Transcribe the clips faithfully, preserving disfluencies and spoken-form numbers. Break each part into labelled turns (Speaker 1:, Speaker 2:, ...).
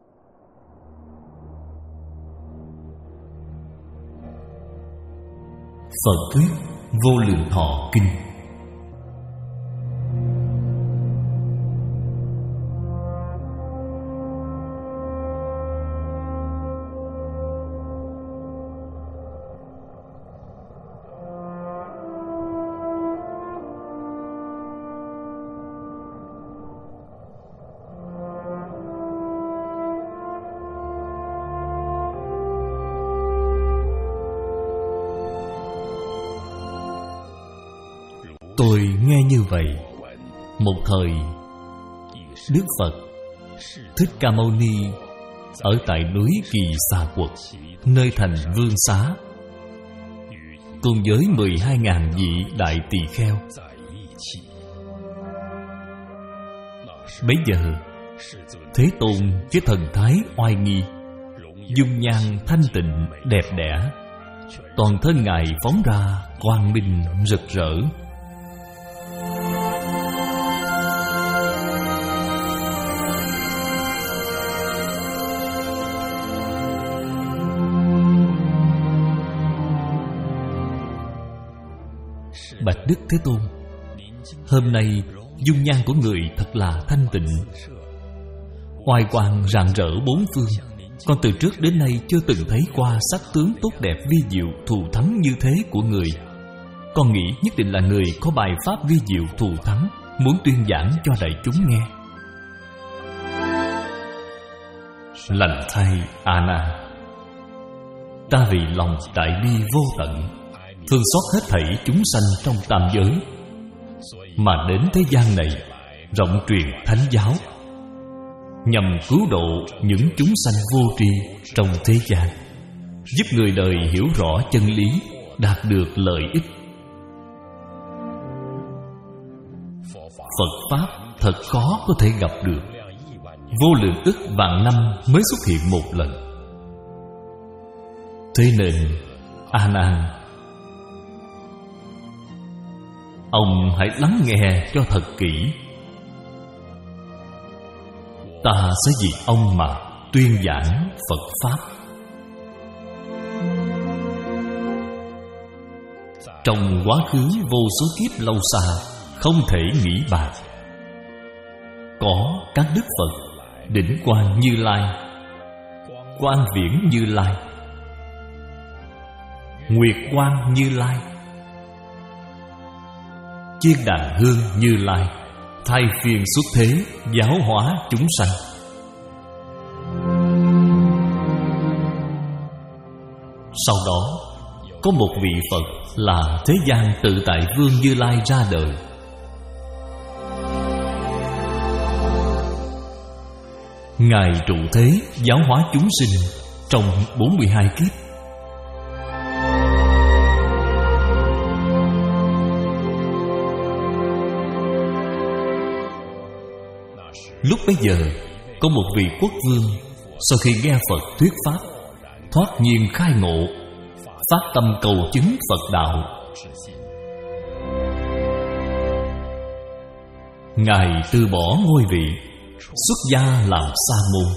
Speaker 1: Phật thuyết Vô Lượng Thọ Kinh. Tôi nghe như vậy. Một thời, Đức Phật Thích Ca Mâu Ni ở tại núi Kỳ Xà Quật, nơi thành Vương Xá, cùng với mười hai ngàn vị đại tỳ kheo. Bấy giờ, Thế Tôn với thần thái oai nghi, dung nhan thanh tịnh đẹp đẽ, toàn thân Ngài phóng ra quang minh rực rỡ. Bạch Đức Thế Tôn, hôm nay dung nhan của người thật là thanh tịnh, oai quang rạng rỡ bốn phương. Con từ trước đến nay chưa từng thấy qua sắc tướng tốt đẹp vi diệu thù thắng như thế của người. Con nghĩ nhất định là người có bài pháp vi diệu thù thắng, muốn tuyên giảng cho đại chúng nghe. Lành thay A Nan, ta vì lòng đại bi vô tận, thương xót hết thảy chúng sanh trong tam giới, mà đến thế gian này rộng truyền thánh giáo, nhằm cứu độ những chúng sanh vô tri trong thế gian, giúp người đời hiểu rõ chân lý, đạt được lợi ích. Phật Pháp thật khó có thể gặp được, vô lượng ức vạn năm mới xuất hiện một lần. Thế nên A Nan, ông hãy lắng nghe cho thật kỹ. Ta sẽ vì ông mà tuyên giảng Phật Pháp. Trong quá khứ vô số kiếp lâu xa, không thể nghĩ bàn, có các Đức Phật Đỉnh Quang Như Lai, Quang Viễn Như Lai, Nguyệt Quang Như Lai, Chiên Đàn Hương Như Lai, thay phiên xuất thế giáo hóa chúng sanh. Sau đó có một vị Phật là Thế gian Tự Tại Vương Như Lai ra đời. Ngài trụ thế giáo hóa chúng sinh trong bốn mươi hai kiếp. Lúc bấy giờ, có một vị quốc vương sau khi nghe Phật thuyết Pháp, thoát nhiên khai ngộ, phát tâm cầu chứng Phật đạo. Ngài từ bỏ ngôi vị, xuất gia làm sa môn,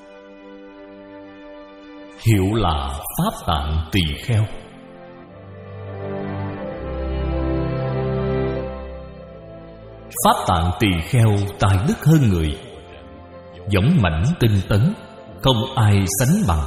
Speaker 1: hiệu là Pháp Tạng Tỳ Kheo. Pháp Tạng Tỳ Kheo tài đức hơn người, dũng mãnh tinh tấn, không ai sánh bằng.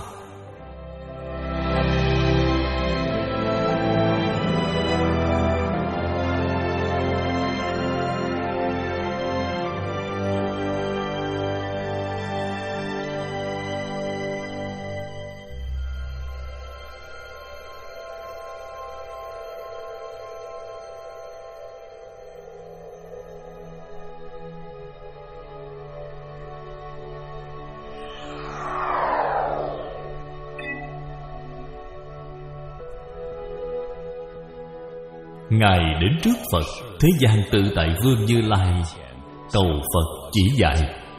Speaker 1: Ngài đến trước Phật Thế gian Tự Tại Vương Như Lai, cầu Phật chỉ dạy.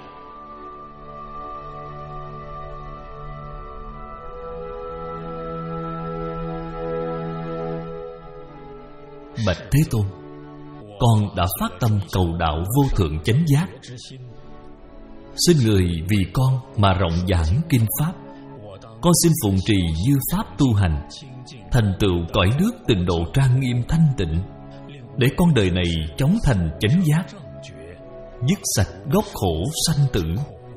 Speaker 1: Bạch Thế Tôn, con đã phát tâm cầu đạo vô thượng chánh giác, xin người vì con mà rộng giảng kinh pháp. Con xin phụng trì như pháp tu hành, thành tựu cõi nước tịnh độ trang nghiêm thanh tịnh, để con đời này chóng thành chánh giác, dứt sạch gốc khổ sanh tử.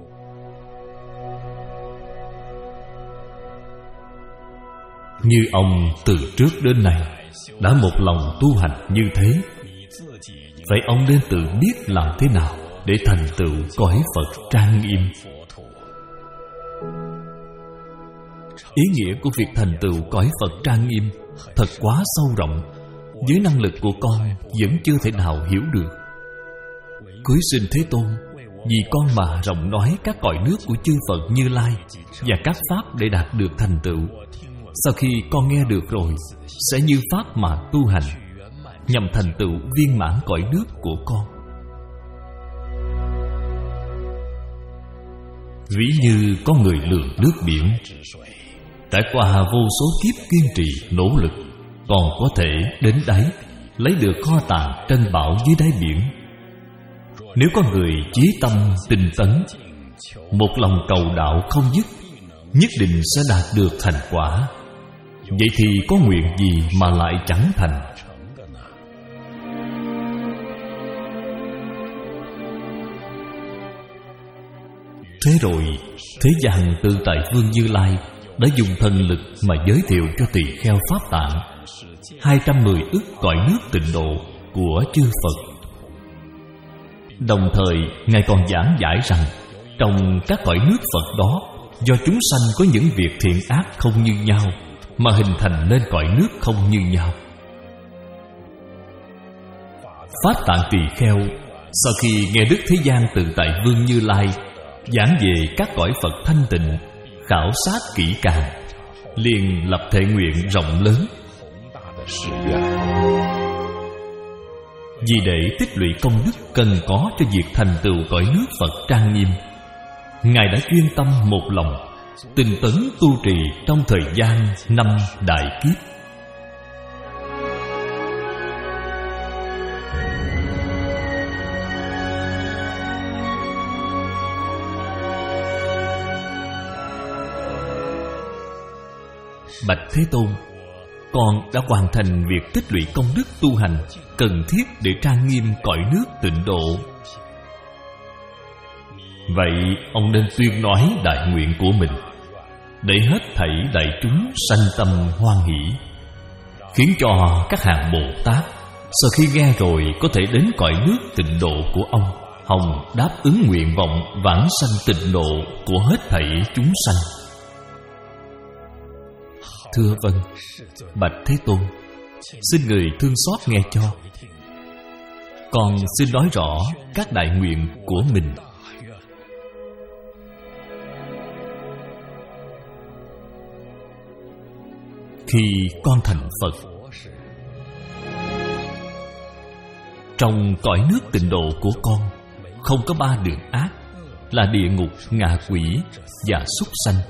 Speaker 1: Như ông từ trước đến nay đã một lòng tu hành như thế, vậy ông nên tự biết làm thế nào để thành tựu cõi Phật trang nghiêm. Ý nghĩa của việc thành tựu cõi Phật trang nghiêm thật quá sâu rộng, với năng lực của con vẫn chưa thể nào hiểu được. Cuối sinh Thế Tôn vì con mà rộng nói các cõi nước của chư Phật Như Lai và các pháp để đạt được thành tựu. Sau khi con nghe được rồi, sẽ như pháp mà tu hành, nhằm thành tựu viên mãn cõi nước của con. Ví như có người lường nước biển, trải qua vô số kiếp kiên trì nỗ lực, còn có thể đến đáy, lấy được kho tàng trân bảo dưới đáy biển. Nếu có người chí tâm tinh tấn, một lòng cầu đạo không dứt, nhất định sẽ đạt được thành quả. Vậy thì có nguyện gì mà lại chẳng thành? Thế rồi, thế gian Tự Tại Vương Như Lai đã dùng thần lực mà giới thiệu cho tỳ kheo Pháp Tạng hai trăm mười ức cõi nước tịnh độ của chư Phật. Đồng thời, Ngài còn giảng giải rằng trong các cõi nước Phật đó, do chúng sanh có những việc thiện ác không như nhau, mà hình thành nên cõi nước không như nhau. Pháp Tạng tỳ kheo sau khi nghe Đức Thế Gian Tự Tại Vương Như Lai giảng về các cõi Phật thanh tịnh, khảo sát kỹ càng, liền lập thệ nguyện rộng lớn. Vì để tích lũy công đức cần có cho việc thành tựu cõi nước Phật trang nghiêm, Ngài đã chuyên tâm một lòng, tinh tấn tu trì trong thời gian năm đại kiếp. Bạch Thế Tôn, con đã hoàn thành việc tích lũy công đức tu hành cần thiết để trang nghiêm cõi nước tịnh độ. Vậy ông nên tuyên nói đại nguyện của mình, để hết thảy đại chúng sanh tâm hoan hỷ, khiến cho các hàng Bồ Tát sau khi nghe rồi có thể đến cõi nước tịnh độ của ông, hòng đáp ứng nguyện vọng vãng sanh tịnh độ của hết thảy chúng sanh. Thưa vâng, Bạch Thế Tôn, xin người thương xót nghe cho. Con xin nói rõ các đại nguyện của mình. Khi con thành Phật, trong cõi nước tịnh độ của con không có ba đường ác là địa ngục, ngạ quỷ và súc sanh.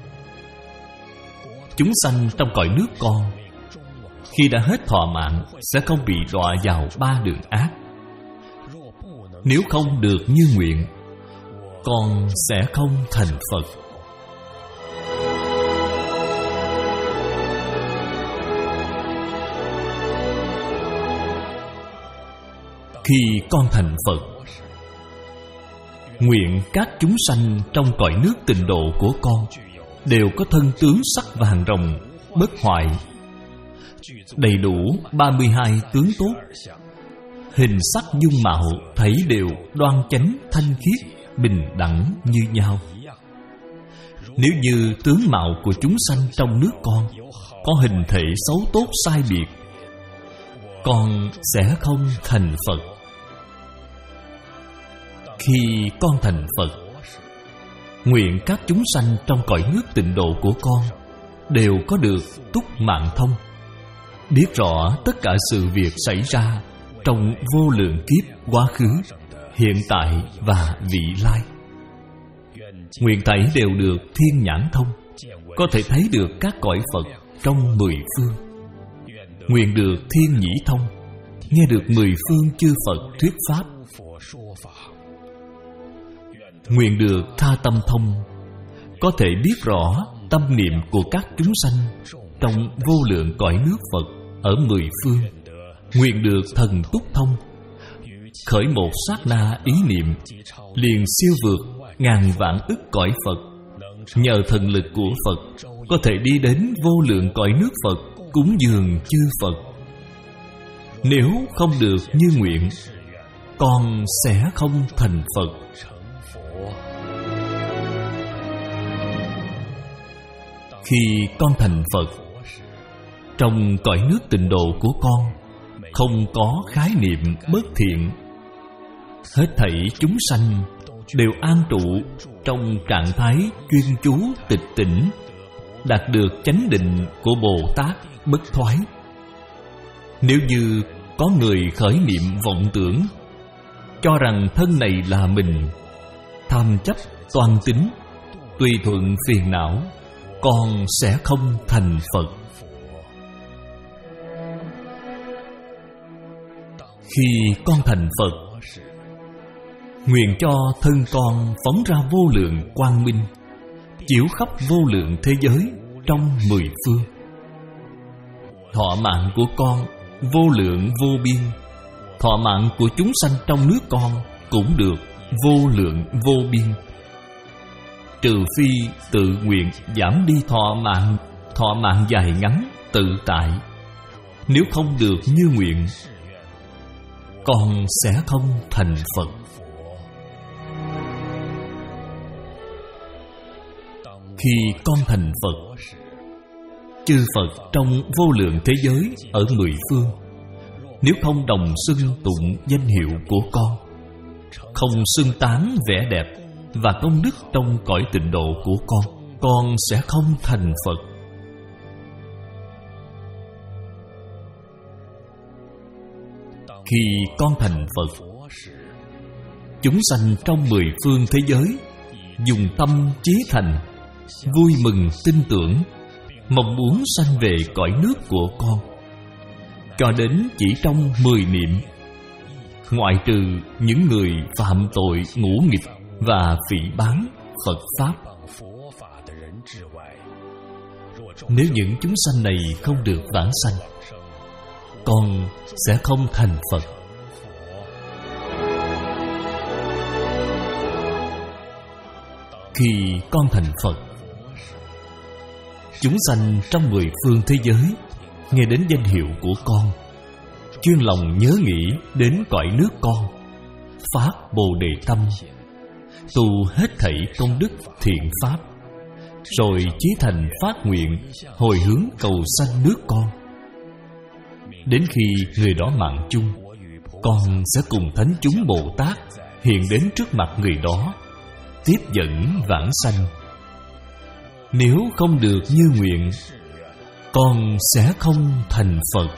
Speaker 1: Chúng sanh trong cõi nước con khi đã hết thọ mạng sẽ không bị đọa vào ba đường ác. Nếu không được như nguyện, con sẽ không thành Phật. Khi con thành Phật, nguyện các chúng sanh trong cõi nước tịnh độ của con đều có thân tướng sắc vàng rồng, bất hoại, đầy đủ ba mươi hai tướng tốt, hình sắc dung mạo thấy đều đoan chánh, thanh khiết, bình đẳng như nhau. Nếu như tướng mạo của chúng sanh trong nước con có hình thể xấu tốt sai biệt, con sẽ không thành Phật. Khi con thành Phật, nguyện các chúng sanh trong cõi nước tịnh độ của con đều có được túc mạng thông, biết rõ tất cả sự việc xảy ra trong vô lượng kiếp quá khứ, hiện tại và vị lai. Nguyện thảy đều được thiên nhãn thông, có thể thấy được các cõi Phật trong mười phương. Nguyện được thiên nhĩ thông, nghe được mười phương chư Phật thuyết pháp. Nguyện được tha tâm thông, có thể biết rõ tâm niệm của các chúng sanh trong vô lượng cõi nước Phật ở mười phương. Nguyện được thần túc thông, khởi một sát na ý niệm liền siêu vượt ngàn vạn ức cõi Phật. Nhờ thần lực của Phật có thể đi đến vô lượng cõi nước Phật cúng dường chư Phật. Nếu không được như nguyện, con sẽ không thành Phật. Khi con thành Phật, trong cõi nước tịnh độ của con không có khái niệm bất thiện. Hết thảy chúng sanh đều an trụ trong trạng thái chuyên chú tịch tỉnh, đạt được chánh định của Bồ Tát bất thoái. Nếu như có người khởi niệm vọng tưởng, cho rằng thân này là mình, tham chấp toan tính, tùy thuận phiền não, con sẽ không thành Phật. Khi con thành Phật, nguyện cho thân con phóng ra vô lượng quang minh, chiếu khắp vô lượng thế giới trong mười phương. Thọ mạng của con vô lượng vô biên, thọ mạng của chúng sanh trong nước con cũng được vô lượng vô biên. Trừ phi tự nguyện giảm đi thọ mạng, thọ mạng dài ngắn tự tại. Nếu không được như nguyện, con sẽ không thành Phật. Khi con thành Phật, chư Phật trong vô lượng thế giới ở mười phương, nếu không đồng xưng tụng danh hiệu của con, không xưng tán vẻ đẹp và công đức trong cõi tịnh độ của con, con sẽ không thành Phật. Khi con thành Phật, chúng sanh trong mười phương thế giới dùng tâm chí thành, vui mừng tin tưởng, mong muốn sanh về cõi nước của con. Cho đến chỉ trong mười niệm, ngoại trừ những người phạm tội ngũ nghịch và phỉ báng Phật Pháp. Nếu những chúng sanh này không được vãng sanh, con sẽ không thành Phật. Khi con thành Phật, chúng sanh trong mười phương thế giới nghe đến danh hiệu của con, chuyên lòng nhớ nghĩ đến cõi nước con, phát Bồ Đề tâm, tu hết thảy công đức thiện pháp, rồi chí thành phát nguyện hồi hướng cầu sanh nước con. Đến khi người đó mạng chung, con sẽ cùng thánh chúng Bồ Tát hiện đến trước mặt người đó, tiếp dẫn vãng sanh. Nếu không được như nguyện, con sẽ không thành Phật.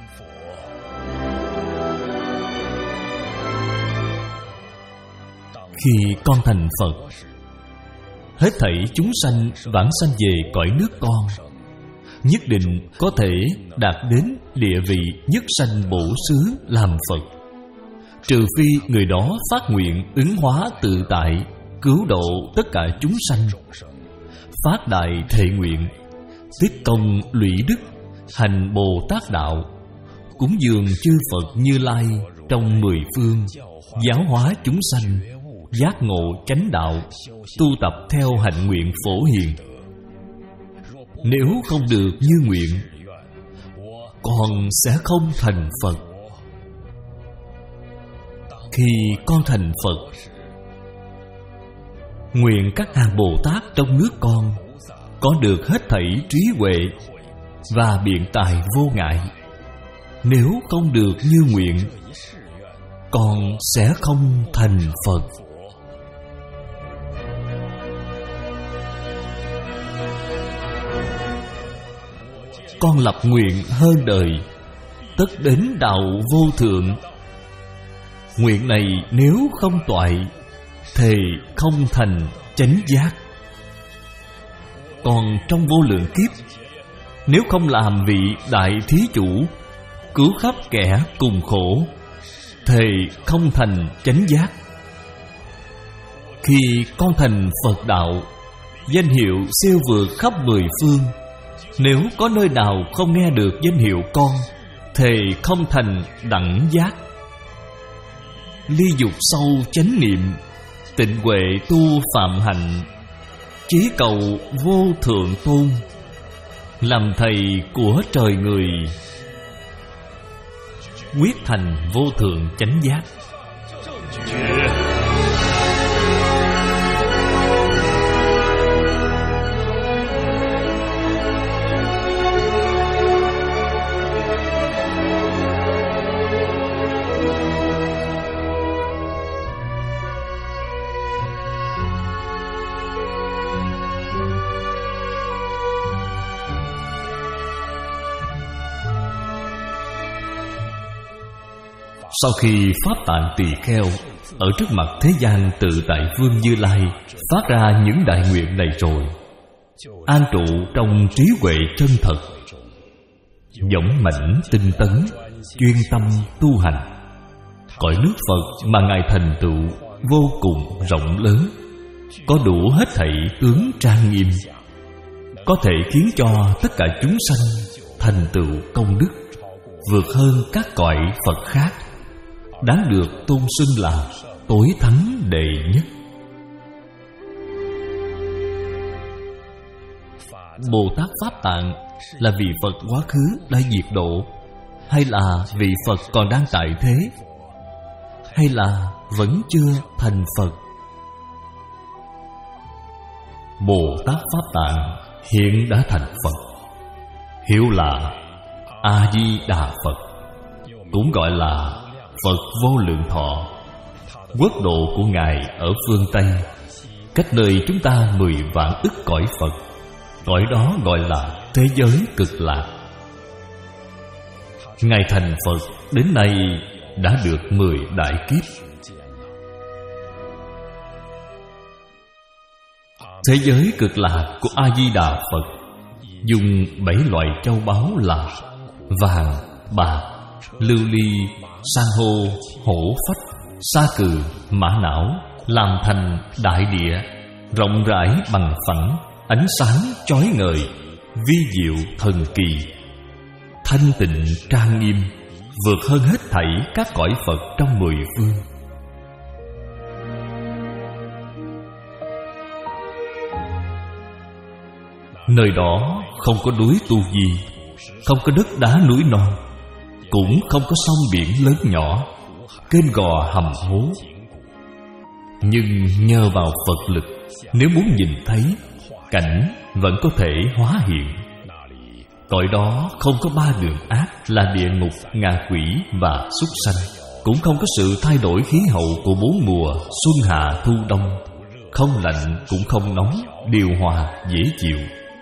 Speaker 1: Khi con thành Phật, hết thảy chúng sanh vãng sanh về cõi nước con, nhất định có thể đạt đến địa vị nhất sanh bổ xứ làm Phật. Trừ phi người đó phát nguyện ứng hóa tự tại, cứu độ tất cả chúng sanh, phát đại thệ nguyện, tích công lũy đức, hành Bồ Tát đạo, cúng dường chư Phật Như Lai trong mười phương, giáo hóa chúng sanh, giác ngộ chánh đạo, tu tập theo hạnh nguyện phổ hiền. Nếu không được như nguyện, con sẽ không thành Phật. Khi con thành Phật, nguyện các hàng Bồ Tát trong nước con có được hết thảy trí huệ và biện tài vô ngại. Nếu không được như nguyện, con sẽ không thành Phật. Con lập nguyện hơn đời, tất đến đạo vô thượng. Nguyện này nếu không toại, thì không thành chánh giác. Còn trong vô lượng kiếp, nếu không làm vị đại thí chủ, cứu khắp kẻ cùng khổ, thì không thành chánh giác. Khi con thành Phật đạo, danh hiệu siêu vượt khắp mười phương. Nếu có nơi nào không nghe được danh hiệu con, thì không thành đẳng giác. Ly dục sâu chánh niệm, tịnh huệ tu phạm hạnh, chí cầu vô thượng tôn, làm thầy của trời người, quyết thành vô thượng chánh giác. Sau khi Pháp Tạng Tỳ Kheo ở trước mặt thế gian Tự Tại Vương Như Lai phát ra những đại nguyện này rồi, an trụ trong trí huệ chân thật, dũng mãnh tinh tấn, chuyên tâm tu hành, cõi nước Phật mà Ngài thành tựu vô cùng rộng lớn, có đủ hết thảy tướng trang nghiêm, có thể khiến cho tất cả chúng sanh thành tựu công đức, vượt hơn các cõi Phật khác, đáng được tôn xưng là tối thắng đệ nhất. Bồ Tát Pháp Tạng là vị Phật quá khứ đã diệt độ, hay là vị Phật còn đang tại thế, hay là vẫn chưa thành Phật? Bồ Tát Pháp Tạng hiện đã thành Phật, hiệu là A Di Đà Phật, cũng gọi là Phật Vô Lượng Thọ. Quốc độ của Ngài ở phương Tây, cách nơi chúng ta mười vạn ức cõi Phật. Cõi đó gọi là thế giới cực lạc. Ngài thành Phật đến nay đã được mười đại kiếp. Thế giới cực lạc của A Di Đà Phật dùng bảy loại châu báu là vàng, bạc, lưu ly, san hô, hổ phách, sa cừ, mã não làm thành đại địa, rộng rãi bằng phẳng, ánh sáng chói ngời, vi diệu thần kỳ, thanh tịnh trang nghiêm, vượt hơn hết thảy các cõi Phật trong mười phương. Nơi đó không có núi tu gì, không có đất đá núi non, cũng không có sông biển lớn nhỏ, kênh gò hầm hố. Nhưng nhờ vào Phật lực, nếu muốn nhìn thấy, cảnh vẫn có thể hóa hiện. Cõi đó không có ba đường ác là địa ngục, ngạ quỷ và súc sanh, cũng không có sự thay đổi khí hậu của bốn mùa xuân hạ thu đông, không lạnh cũng không nóng, điều hòa dễ chịu.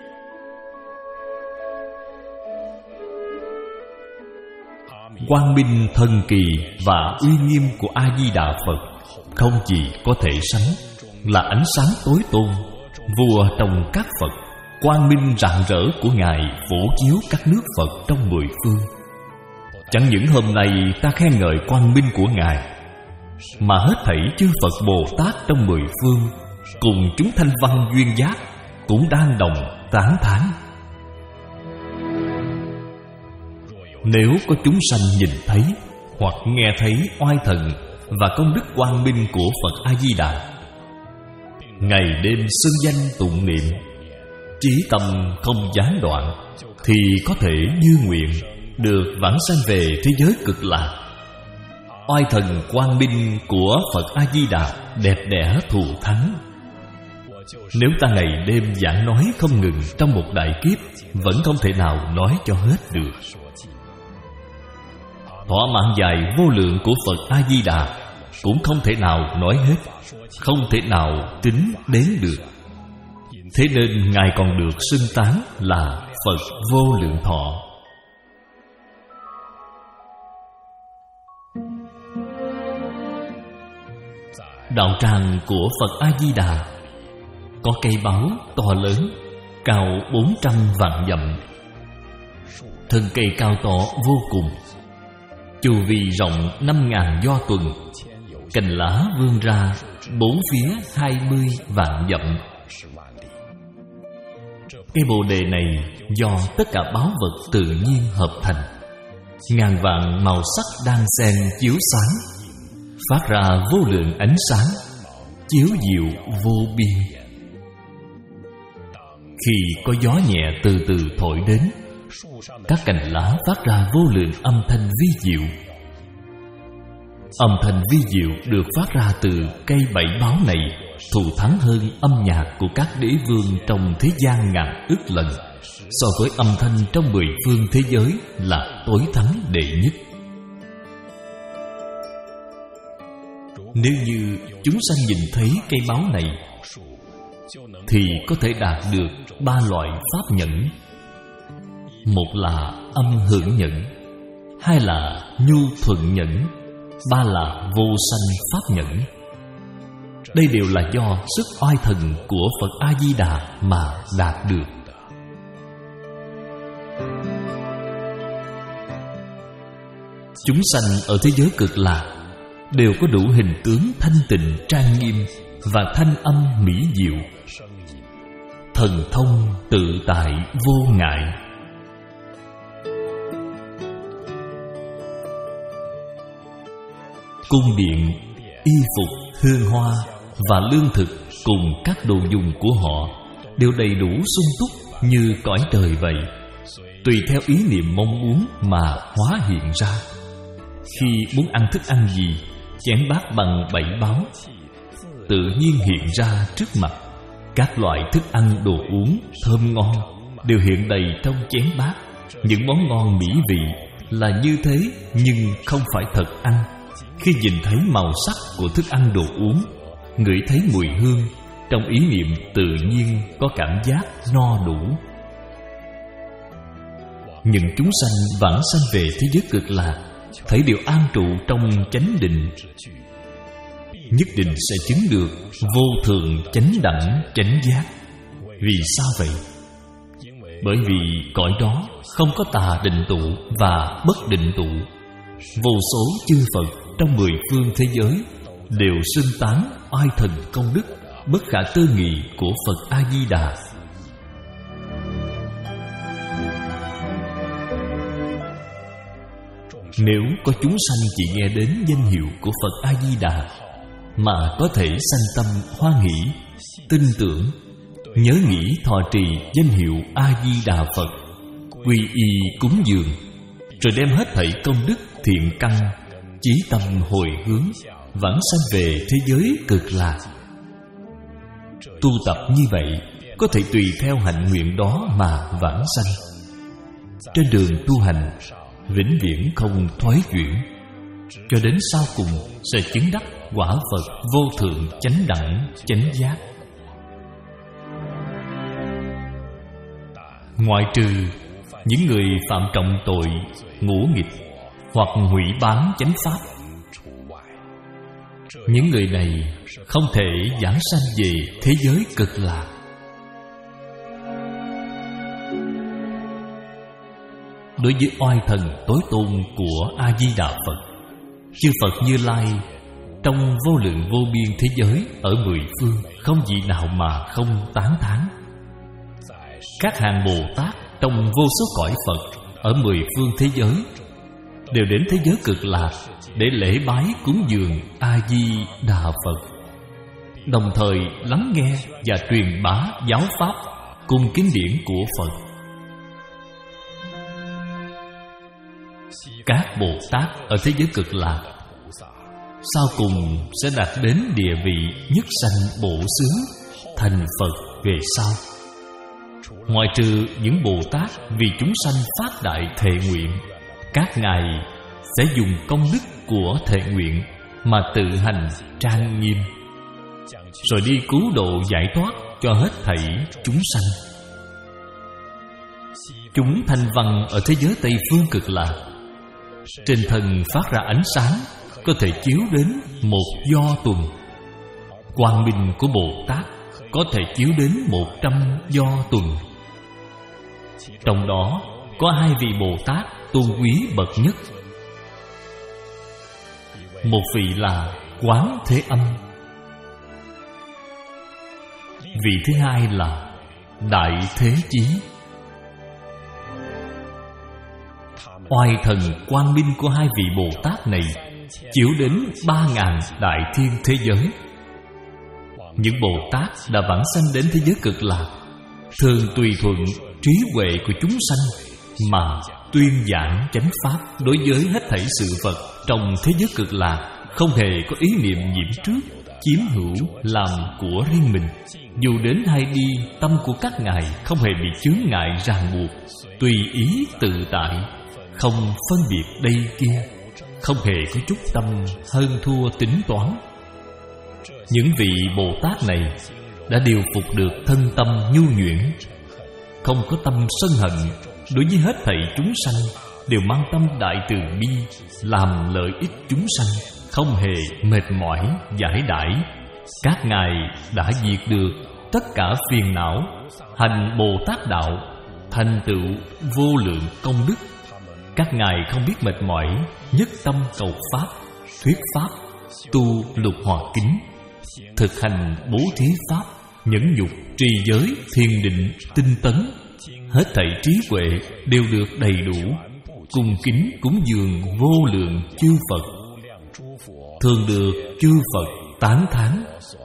Speaker 1: Quang minh thần kỳ và uy nghiêm của A Di Đà Phật không gì có thể sánh, là ánh sáng tối tôn, vua trong các Phật. Quang minh rạng rỡ của Ngài phổ chiếu các nước Phật trong mười phương. Chẳng những hôm nay ta khen ngợi quang minh của Ngài, mà hết thảy chư Phật Bồ Tát trong mười phương cùng chúng thanh văn duyên giác cũng đang đồng tán thán. Nếu có chúng sanh nhìn thấy hoặc nghe thấy oai thần và công đức quang minh của Phật A Di Đà, ngày đêm xưng danh tụng niệm, trí tâm không gián đoạn, thì có thể như nguyện được vãng sanh về thế giới cực lạc. Oai thần quang minh của Phật A Di Đà đẹp đẽ thù thắng. Nếu ta ngày đêm giảng nói không ngừng trong một đại kiếp, vẫn không thể nào nói cho hết được. Thỏa mãn dài vô lượng của Phật A Di Đà cũng không thể nào nói hết, không thể nào tính đến được. Thế nên Ngài còn được xưng tán là Phật Vô Lượng Thọ. Đạo tràng của Phật A Di Đà có cây báu to lớn, cao bốn trăm vạn dặm. Thân cây cao to vô cùng, chu vi rộng năm ngàn do tuần, cành lá vươn ra bốn phía hai mươi vạn dặm. Cây bồ đề này do tất cả báu vật tự nhiên hợp thành, ngàn vạn màu sắc đan xen chiếu sáng, phát ra vô lượng ánh sáng, chiếu diệu vô biên. Khi có gió nhẹ từ từ thổi đến, các cành lá phát ra vô lượng âm thanh vi diệu. Âm thanh vi diệu được phát ra từ cây bảy báu này thù thắng hơn âm nhạc của các đế vương trong thế gian ngàn ức lần, so với âm thanh trong mười phương thế giới là tối thắng đệ nhất. Nếu như chúng sanh nhìn thấy cây báu này thì có thể đạt được ba loại pháp nhẫn. Một là âm hưởng nhẫn, hai là nhu thuận nhẫn, ba là vô sanh pháp nhẫn. Đây đều là do sức oai thần của Phật A-di-đà mà đạt được. Chúng sanh ở thế giới cực lạc đều có đủ hình tướng thanh tịnh trang nghiêm và thanh âm mỹ diệu, thần thông tự tại vô ngại. Cung điện, y phục, hương hoa và lương thực cùng các đồ dùng của họ đều đầy đủ sung túc như cõi trời vậy, tùy theo ý niệm mong muốn mà hóa hiện ra. Khi muốn ăn thức ăn gì, chén bát bằng bảy báu tự nhiên hiện ra trước mặt. Các loại thức ăn đồ uống thơm ngon đều hiện đầy trong chén bát. Những món ngon mỹ vị là như thế, nhưng không phải thật ăn. Khi nhìn thấy màu sắc của thức ăn đồ uống, ngửi thấy mùi hương, trong ý niệm tự nhiên có cảm giác no đủ. Những chúng sanh vãng sanh về thế giới cực lạc thấy đều an trụ trong chánh định, nhất định sẽ chứng được vô thường chánh đẳng chánh giác. Vì sao vậy? Bởi vì cõi đó không có tà định tụ và bất định tụ. Vô số chư Phật trong mười phương thế giới đều xưng tán oai thần công đức bất khả tư nghị của Phật A-di-đà. Nếu có chúng sanh chỉ nghe đến danh hiệu của Phật A-di-đà mà có thể sanh tâm hoan hỷ, tin tưởng, nhớ nghĩ thọ trì danh hiệu A-di-đà Phật, quy y cúng dường, rồi đem hết thảy công đức thiện căn, chí tâm hồi hướng, vãng sanh về thế giới cực lạc. Tu tập như vậy có thể tùy theo hạnh nguyện đó mà vãng sanh. Trên đường tu hành vĩnh viễn không thoái chuyển, cho đến sau cùng sẽ chứng đắc quả Phật vô thượng chánh đẳng chánh giác. Ngoại trừ những người phạm trọng tội ngũ nghịch hoặc hủy bán chánh pháp, những người này không thể giảng sanh về thế giới cực lạc. Đối với oai thần tối tôn của A-di-đà Phật, chư Phật Như Lai trong vô lượng vô biên thế giới ở mười phương không vị nào mà không tán thán. Các hàng Bồ Tát trong vô số cõi Phật ở mười phương thế giới đều đến thế giới cực lạc để lễ bái cúng dường A-di-đà Phật, đồng thời lắng nghe và truyền bá giáo pháp cung kinh điển của Phật. Các Bồ Tát ở thế giới cực lạc sau cùng sẽ đạt đến địa vị nhất sanh bổ xứ thành Phật về sau. Ngoại trừ những Bồ Tát vì chúng sanh phát đại thệ nguyện, các ngài sẽ dùng công đức của thệ nguyện mà tự hành trang nghiêm, rồi đi cứu độ giải thoát cho hết thảy chúng sanh. Chúng thanh văn ở thế giới Tây phương cực lạc, trên thân phát ra ánh sáng có thể chiếu đến một do tuần. Quang minh của Bồ Tát có thể chiếu đến một trăm do tuần. Trong đó có hai vị Bồ Tát tôn quý bậc nhất. Một vị là Quán Thế Âm. Vị thứ hai là Đại Thế Chí. Oai thần quang minh của hai vị Bồ Tát này chiếu đến ba ngàn đại thiên thế giới. Những Bồ Tát đã vãng sanh đến thế giới Cực Lạc, thường tùy thuận trí huệ của chúng sanh mà tuyên giảng chánh pháp đối với hết thảy sự vật trong thế giới Cực Lạc, không hề có ý niệm nhiễm trước, chiếm hữu làm của riêng mình. Dù đến hay đi, tâm của các ngài không hề bị chướng ngại ràng buộc, tùy ý tự tại, không phân biệt đây kia, không hề có chút tâm hơn thua tính toán. Những vị Bồ Tát này đã điều phục được thân tâm nhu nhuyễn, không có tâm sân hận, đối với hết thảy chúng sanh đều mang tâm đại từ bi, làm lợi ích chúng sanh, không hề mệt mỏi giải đãi. Các ngài đã diệt được tất cả phiền não, hành Bồ Tát đạo, thành tựu vô lượng công đức. Các ngài không biết mệt mỏi, nhất tâm cầu pháp, thuyết pháp, tu lục hòa kính, thực hành bố thí pháp, nhẫn nhục, trì giới, thiền định, tinh tấn. Hết thảy trí huệ đều được đầy đủ, cung kính cúng dường vô lượng chư Phật, thường được chư Phật tán thán.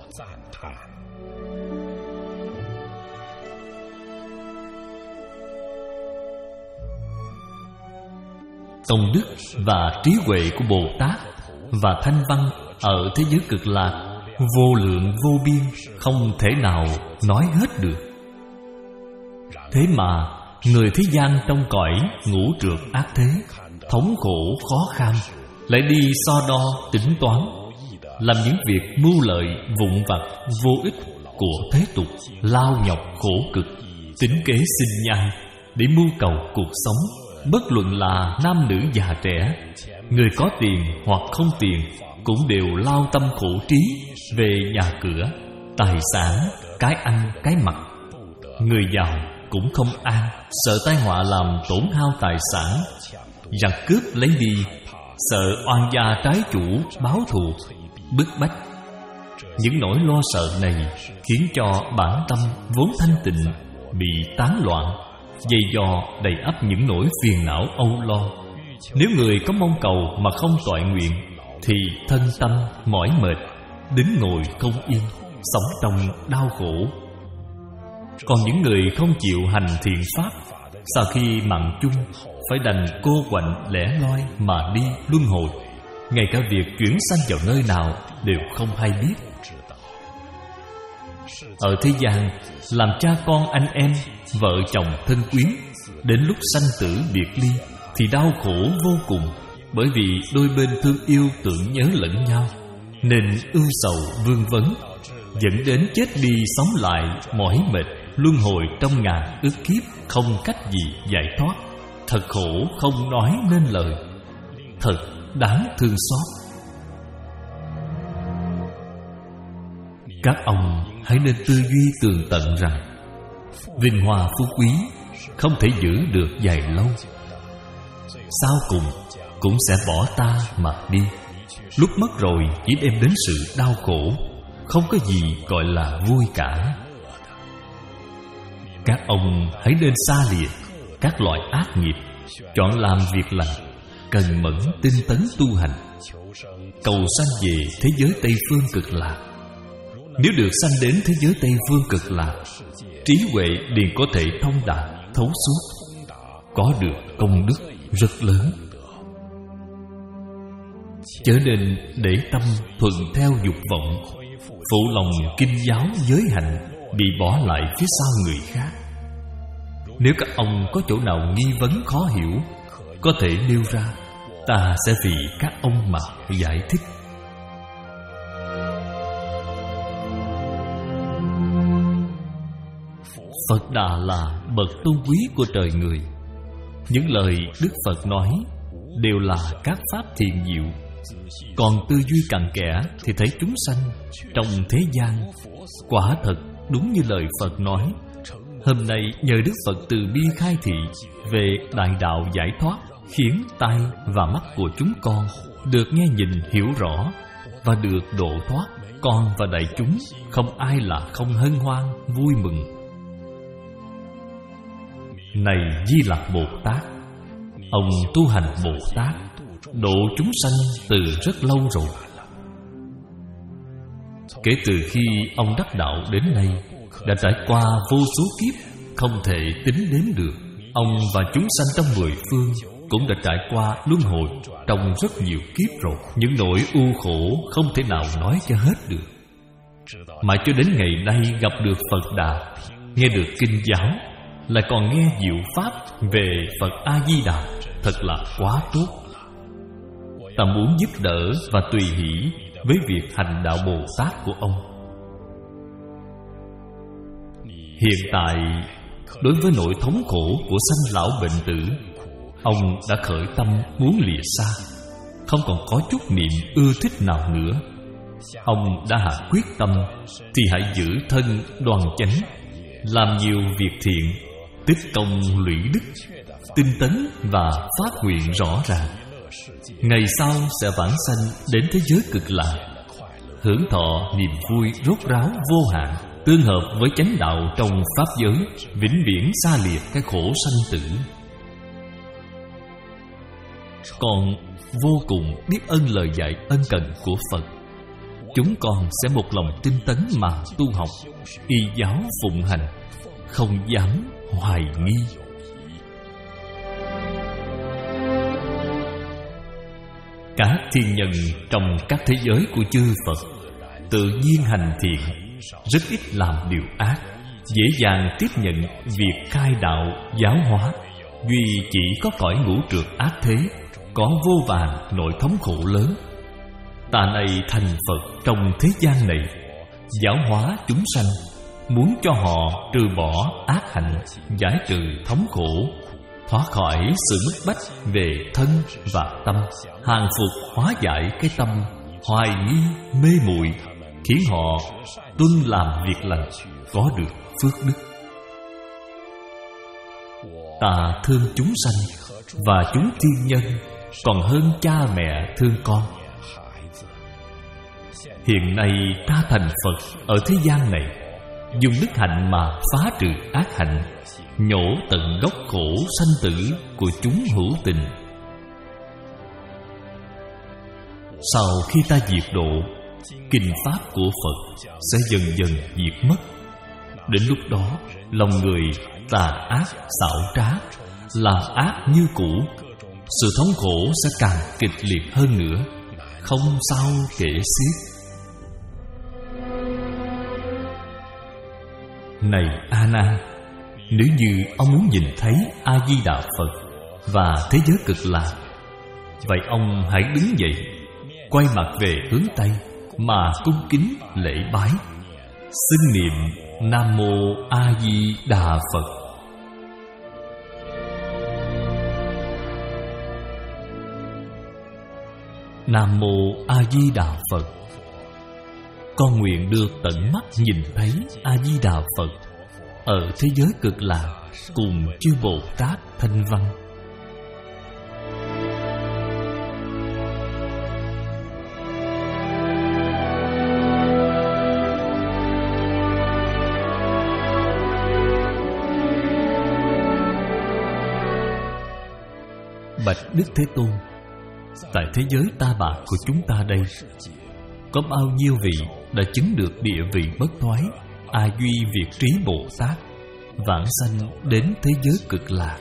Speaker 1: Công đức và trí huệ của Bồ Tát và thanh văn ở thế giới Cực Lạc vô lượng vô biên, không thể nào nói hết được. Thế mà người thế gian trong cõi ngũ trược ác thế, thống khổ khó khăn, lại đi so đo tính toán, làm những việc mưu lợi vụn vặt vô ích của thế tục, lao nhọc khổ cực, tính kế sinh nhai để mưu cầu cuộc sống. Bất luận là nam nữ già trẻ, người có tiền hoặc không tiền, cũng đều lao tâm khổ trí về nhà cửa, tài sản, cái ăn cái mặc. Người giàu cũng không an, sợ tai họa làm tổn hao tài sản, giặc cướp lấy đi, sợ oan gia trái chủ báo thù, bức bách. Những nỗi lo sợ này khiến cho bản tâm vốn thanh tịnh bị tán loạn, dày dò đầy ắp những nỗi phiền não âu lo. Nếu người có mong cầu mà không toại nguyện, thì thân tâm mỏi mệt, đứng ngồi không yên, sống trong đau khổ. Còn những người không chịu hành thiện pháp, sau khi mạng chung phải đành cô quạnh lẻ loi mà đi luân hồi, ngay cả việc chuyển sanh vào nơi nào đều không hay biết. Ở thế gian, làm cha con anh em, vợ chồng thân quyến, đến lúc sanh tử biệt ly thì đau khổ vô cùng, bởi vì đôi bên thương yêu tưởng nhớ lẫn nhau, nên ưu sầu vương vấn, dẫn đến chết đi sống lại, mỏi mệt, luân hồi trong ngàn ức kiếp, không cách gì giải thoát. Thật khổ không nói nên lời, thật đáng thương xót. Các ông hãy nên tư duy tường tận rằng vinh hoa phú quý không thể giữ được dài lâu, sau cùng cũng sẽ bỏ ta mà đi. Lúc mất rồi chỉ đem đến sự đau khổ, không có gì gọi là vui cả. Các ông hãy nên xa lìa các loại ác nghiệp, chọn làm việc lành, cần mẫn tinh tấn tu hành, cầu sanh về thế giới Tây Phương Cực Lạc. Nếu được sanh đến thế giới Tây Phương Cực Lạc, trí huệ liền có thể thông đạt, thấu suốt, có được công đức rất lớn. Chớ nên để tâm thuận theo dục vọng, phụ lòng kinh giáo giới hạnh, bị bỏ lại phía sau người khác. Nếu các ông có chỗ nào nghi vấn khó hiểu, có thể nêu ra, ta sẽ vì các ông mà giải thích. Phật Đà là bậc tôn quý của trời người. Những lời Đức Phật nói đều là các pháp thiện diệu. Còn tư duy cặn kẽ thì thấy chúng sanh trong thế gian quả thật đúng như lời Phật nói. Hôm nay nhờ Đức Phật từ bi khai thị về đại đạo giải thoát, khiến tai và mắt của chúng con được nghe nhìn hiểu rõ, và được độ thoát. Con và đại chúng không ai là không hân hoan vui mừng. Này Di Lặc Bồ Tát, ông tu hành Bồ Tát, độ chúng sanh từ rất lâu rồi. Kể từ khi ông đắc đạo đến nay, đã trải qua vô số kiếp không thể tính đếm được. Ông và chúng sanh trong mười phương cũng đã trải qua luân hồi trong rất nhiều kiếp rồi. Những nỗi u khổ không thể nào nói cho hết được. Mãi cho đến ngày nay gặp được Phật Đà, nghe được kinh giáo, lại còn nghe diệu pháp về Phật A-di-đà, thật là quá tốt. Ta muốn giúp đỡ và tùy hỷ với việc hành đạo Bồ Tát của ông. Hiện tại, đối với nỗi thống khổ của sanh lão bệnh tử, ông đã khởi tâm muốn lìa xa, không còn có chút niệm ưa thích nào nữa. Ông đã hạ quyết tâm thì hãy giữ thân đoan chánh, làm nhiều việc thiện, tích công lũy đức, tinh tấn và phát nguyện rõ ràng. Ngày sau sẽ vãng sanh đến thế giới cực lạc, hưởng thọ niềm vui rốt ráo vô hạn, tương hợp với chánh đạo trong pháp giới, vĩnh viễn xa liệt cái khổ sanh tử. Con vô cùng biết ơn lời dạy ân cần của Phật. Chúng con sẽ một lòng tinh tấn mà tu học, y giáo phụng hành, không dám hoài nghi. Các thiên nhân trong các thế giới của chư Phật tự nhiên hành thiện, rất ít làm điều ác, dễ dàng tiếp nhận việc khai đạo giáo hóa. Duy chỉ có cõi ngũ trượt ác thế, có vô vàn nỗi thống khổ lớn. Ta này thành Phật trong thế gian này, giáo hóa chúng sanh, muốn cho họ trừ bỏ ác hạnh, giải trừ thống khổ, thoát khỏi sự bức bách về thân và tâm, hàng phục hóa giải cái tâm hoài nghi mê muội, khiến họ tuân làm việc lành, có được phước đức. Ta thương chúng sanh và chúng thiên nhân còn hơn cha mẹ thương con. Hiện nay ta thành Phật ở thế gian này, dùng đức hạnh mà phá trừ ác hạnh, nhổ tận gốc khổ sanh tử của chúng hữu tình. Sau khi ta diệt độ, kinh pháp của Phật sẽ dần dần diệt mất. Đến lúc đó, lòng người tà ác xảo trá, làm ác như cũ, sự thống khổ sẽ càng kịch liệt hơn nữa, không sao kể xiết. Này A Nan, nếu như ông muốn nhìn thấy A Di Đà Phật và thế giới cực lạc, vậy ông hãy đứng dậy, quay mặt về hướng Tây mà cung kính lễ bái, xưng niệm Nam Mô A Di Đà Phật. Nam Mô A Di Đà Phật. Con nguyện được tận mắt nhìn thấy A Di Đà Phật ở thế giới cực lạc cùng chư Bồ Tát Thanh Văn. Bạch Đức Thế Tôn, tại thế giới ta bà của chúng ta đây, có bao nhiêu vị đã chứng được địa vị bất thoái, A Duy Việt Trí Bồ Tát, vãng sanh đến thế giới cực lạc.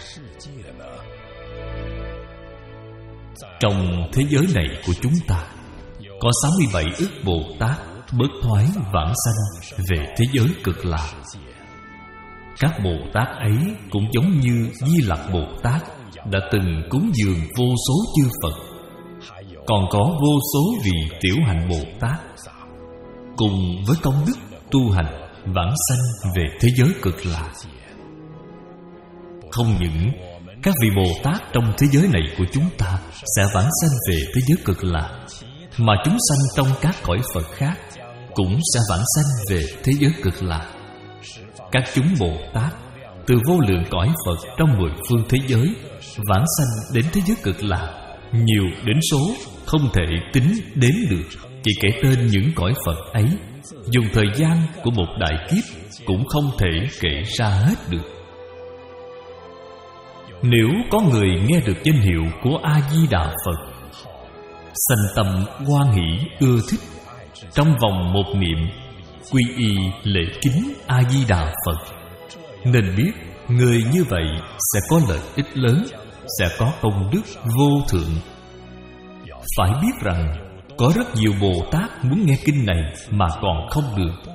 Speaker 1: Trong thế giới này của chúng ta, có sáu mươi bảy ức Bồ Tát bất thoái vãng sanh về thế giới cực lạc. Các Bồ Tát ấy cũng giống như Di Lặc Bồ Tát đã từng cúng dường vô số chư Phật, còn có vô số vị tiểu hạnh Bồ Tát cùng với công đức tu hành vãng sanh về thế giới cực lạc. Không những các vị Bồ Tát trong thế giới này của chúng ta sẽ vãng sanh về thế giới cực lạc, mà chúng sanh trong các cõi Phật khác cũng sẽ vãng sanh về thế giới cực lạc. Các chúng Bồ Tát từ vô lượng cõi Phật trong mười phương thế giới vãng sanh đến thế giới cực lạc nhiều đến số không thể tính đếm được. Chỉ kể tên những cõi Phật ấy, dùng thời gian của một đại kiếp cũng không thể kể ra hết được. Nếu có người nghe được danh hiệu của A-di-đà Phật, sanh tâm hoan hỷ ưa thích, trong vòng một niệm quy y lễ kính A-di-đà Phật, nên biết người như vậy sẽ có lợi ích lớn, sẽ có công đức vô thượng. Phải biết rằng có rất nhiều Bồ Tát muốn nghe kinh này mà còn không được.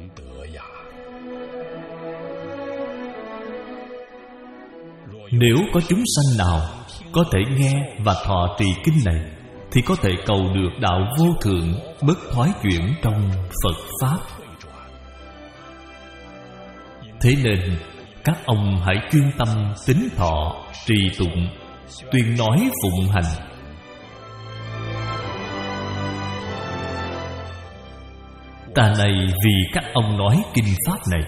Speaker 1: Nếu có chúng sanh nào có thể nghe và thọ trì kinh này, thì có thể cầu được đạo vô thượng, bất thoái chuyển trong Phật Pháp. Thế nên các ông hãy chuyên tâm tín thọ, trì tụng, tuyên nói phụng hành. Ta này vì các ông nói kinh Pháp này,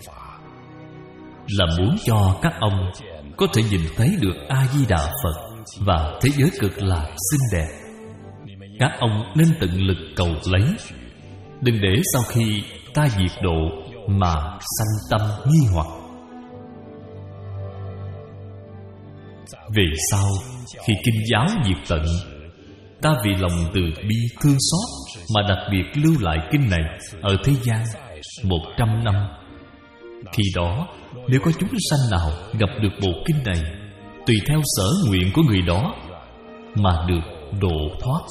Speaker 1: là muốn cho các ông có thể nhìn thấy được A-di-đà Phật và thế giới cực lạc xinh đẹp. Các ông nên tận lực cầu lấy, đừng để sau khi ta diệt độ mà sanh tâm nghi hoặc. Về sau, khi kinh giáo diệt tận, ta vì lòng từ bi thương xót mà đặc biệt lưu lại kinh này ở thế gian một trăm năm. Khi đó, nếu có chúng sanh nào gặp được bộ kinh này, tùy theo sở nguyện của người đó mà được độ thoát.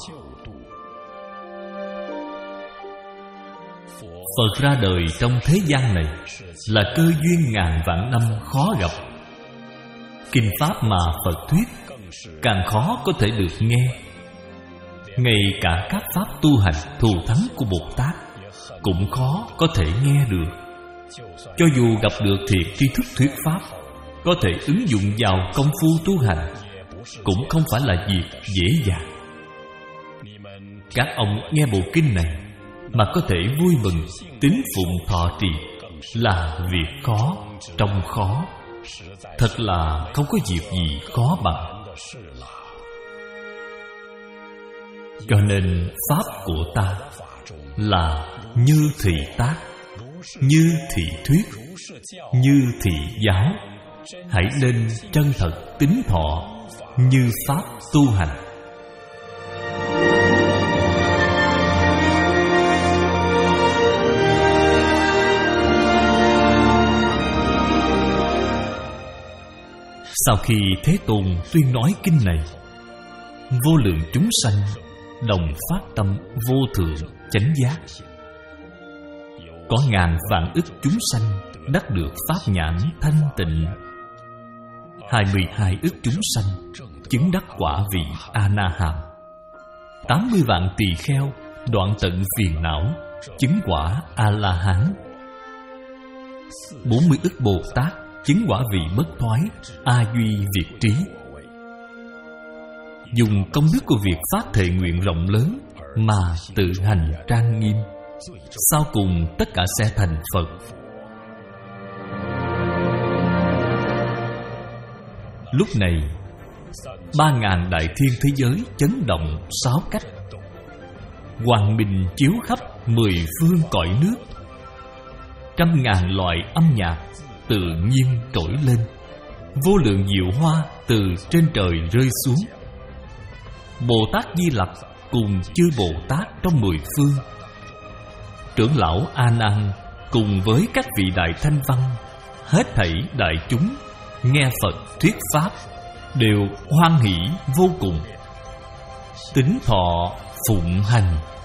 Speaker 1: Phật ra đời trong thế gian này là cơ duyên ngàn vạn năm khó gặp. Kinh Pháp mà Phật thuyết càng khó có thể được nghe. Ngay cả các pháp tu hành thù thắng của Bồ Tát cũng khó có thể nghe được. Cho dù gặp được thiệt tri thức thuyết Pháp, có thể ứng dụng vào công phu tu hành, cũng không phải là việc dễ dàng. Các ông nghe bộ kinh này mà có thể vui mừng tín phụng thọ trì là việc khó trong khó. Thật là không có việc gì khó bằng. Cho nên Pháp của ta là như thị tác, như thị thuyết, như thị giáo. Hãy nên chân thật tín thọ như Pháp tu hành. Sau khi Thế Tôn tuyên nói kinh này, vô lượng chúng sanh đồng phát tâm vô thượng chánh giác. Có ngàn vạn ức chúng sanh đắc được pháp nhãn thanh tịnh. Hai mươi hai ức chúng sanh chứng đắc quả vị A-na-hàm. Tám mươi vạn tỳ kheo đoạn tận phiền não chứng quả A-la-hán. Bốn mươi ức Bồ Tát chứng quả vị bất thoái A-duy Việt trí. Dùng công đức của việc phát thệ nguyện rộng lớn mà tự hành trang nghiêm, sau cùng tất cả sẽ thành Phật. Lúc này, ba ngàn đại thiên thế giới chấn động sáu cách. Quang minh chiếu khắp mười phương cõi nước. Trăm ngàn loại âm nhạc tự nhiên trỗi lên. Vô lượng diệu hoa từ trên trời rơi xuống. Bồ Tát Di Lặc cùng chư Bồ Tát trong mười phương, trưởng lão A Nan cùng với các vị đại thanh văn, hết thảy đại chúng nghe Phật thuyết pháp đều hoan hỷ vô cùng, tín thọ phụng hành.